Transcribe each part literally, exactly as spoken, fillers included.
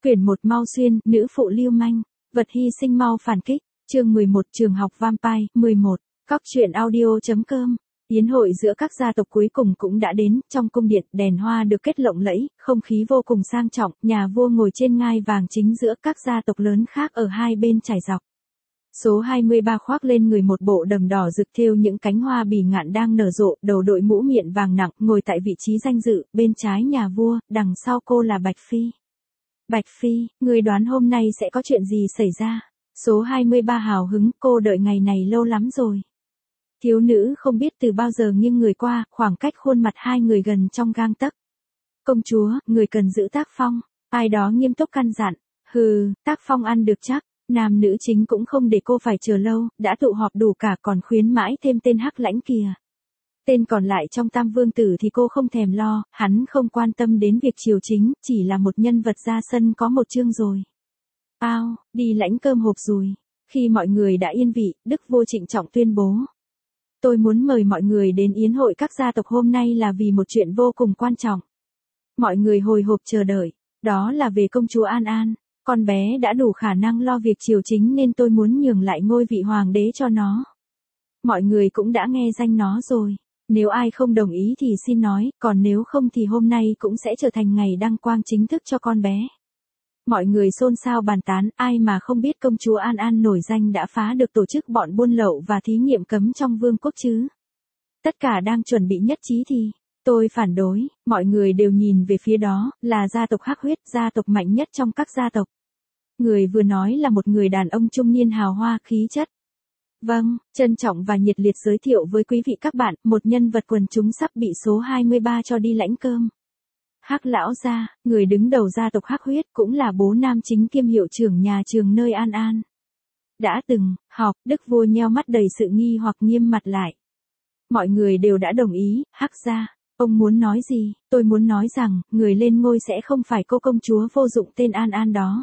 Quyển một Mau Xuyên, nữ phụ lưu manh, vật hy sinh mau phản kích, chương mười một Trường học Vampire, mười một, Cóc truyện audio.com. Yến hội giữa các gia tộc cuối cùng cũng đã đến, trong cung điện, đèn hoa được kết lộng lẫy, không khí vô cùng sang trọng, nhà vua ngồi trên ngai vàng chính giữa, các gia tộc lớn khác ở hai bên trải dọc. Số hai mươi ba khoác lên người một bộ đầm đỏ rực thêu những cánh hoa bỉ ngạn đang nở rộ, đầu đội mũ miệng vàng nặng, ngồi tại vị trí danh dự, bên trái nhà vua, đằng sau cô là Bạch Phi. Bạch Phi, người đoán hôm nay sẽ có chuyện gì xảy ra? Số hai mươi ba hào hứng, cô đợi ngày này lâu lắm rồi. Thiếu nữ không biết từ bao giờ nghiêng người qua, khoảng cách khuôn mặt hai người gần trong gang tấc. Công chúa, người cần giữ tác phong. Ai đó nghiêm túc căn dặn. Hừ, tác phong ăn được chắc. Nam nữ chính cũng không để cô phải chờ lâu, đã tụ họp đủ cả còn khuyến mãi thêm tên Hắc Lãnh kìa. Tên còn lại trong Tam Vương Tử thì cô không thèm lo, hắn không quan tâm đến việc triều chính, chỉ là một nhân vật ra sân có một chương rồi. Ao, đi lãnh cơm hộp rồi. Khi mọi người đã yên vị, Đức Vua trịnh trọng tuyên bố. Tôi muốn mời mọi người đến yến hội các gia tộc hôm nay là vì một chuyện vô cùng quan trọng. Mọi người hồi hộp chờ đợi, đó là về công chúa An An. Con bé đã đủ khả năng lo việc triều chính nên tôi muốn nhường lại ngôi vị hoàng đế cho nó. Mọi người cũng đã nghe danh nó rồi. Nếu ai không đồng ý thì xin nói, còn nếu không thì hôm nay cũng sẽ trở thành ngày đăng quang chính thức cho con bé. Mọi người xôn xao bàn tán, ai mà không biết công chúa An An nổi danh đã phá được tổ chức bọn buôn lậu và thí nghiệm cấm trong vương quốc chứ. Tất cả đang chuẩn bị nhất trí thì, tôi phản đối, mọi người đều nhìn về phía đó, là gia tộc Hắc Huyết, gia tộc mạnh nhất trong các gia tộc. Người vừa nói là một người đàn ông trung niên hào hoa khí chất. Vâng, trân trọng và nhiệt liệt giới thiệu với quý vị các bạn, một nhân vật quần chúng sắp bị số hai mươi ba cho đi lãnh cơm. Hắc lão gia, người đứng đầu gia tộc Hắc Huyết, cũng là bố nam chính kiêm hiệu trưởng nhà trường nơi An An đã từng học. Đức Vua nheo mắt đầy sự nghi hoặc nghiêm mặt lại. Mọi người đều đã đồng ý. Hắc gia, ông muốn nói gì? Tôi muốn nói rằng, người lên ngôi sẽ không phải cô công chúa vô dụng tên An An đó,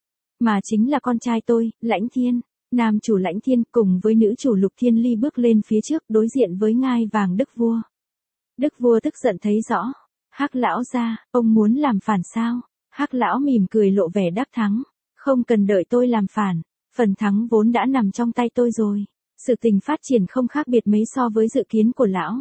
mà chính là con trai tôi, Lãnh Thiên. Nam chủ Lãnh Thiên cùng với nữ chủ Lục Thiên Ly bước lên phía trước đối diện với ngai vàng Đức Vua. Đức Vua tức giận thấy rõ. Hắc lão gia, ông muốn làm phản sao? Hắc lão mỉm cười lộ vẻ đắc thắng. Không cần đợi tôi làm phản. Phần thắng vốn đã nằm trong tay tôi rồi. Sự tình phát triển không khác biệt mấy so với dự kiến của lão.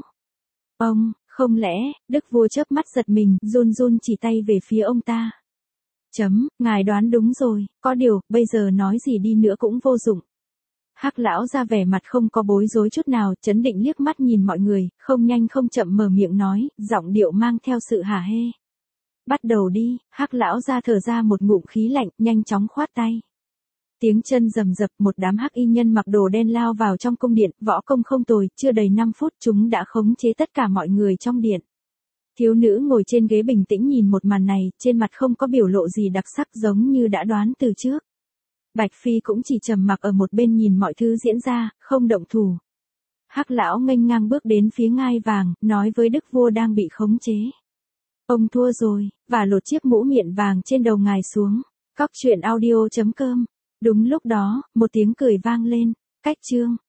Ông, không lẽ, Đức Vua chớp mắt giật mình, run run chỉ tay về phía ông ta. Chấm, ngài đoán đúng rồi, có điều, bây giờ nói gì đi nữa cũng vô dụng. Hắc lão ra vẻ mặt không có bối rối chút nào, chấn định liếc mắt nhìn mọi người, không nhanh không chậm mở miệng nói, giọng điệu mang theo sự hả hê. Bắt đầu đi. Hắc lão ra thở ra một ngụm khí lạnh, nhanh chóng khoát tay. Tiếng chân rầm rập, một đám hắc y nhân mặc đồ đen lao vào trong cung điện, võ công không tồi, chưa đầy năm phút chúng đã khống chế tất cả mọi người trong điện. Thiếu nữ ngồi trên ghế bình tĩnh nhìn một màn này, trên mặt không có biểu lộ gì đặc sắc giống như đã đoán từ trước. Bạch Phi cũng chỉ trầm mặc ở một bên nhìn mọi thứ diễn ra, không động thủ. Hắc lão nghênh ngang bước đến phía ngai vàng, nói với Đức Vua đang bị khống chế. Ông thua rồi, và lột chiếc mũ miệng vàng trên đầu ngài xuống. Cóc truyện audio.com. Đúng lúc đó, một tiếng cười vang lên. Cách chương.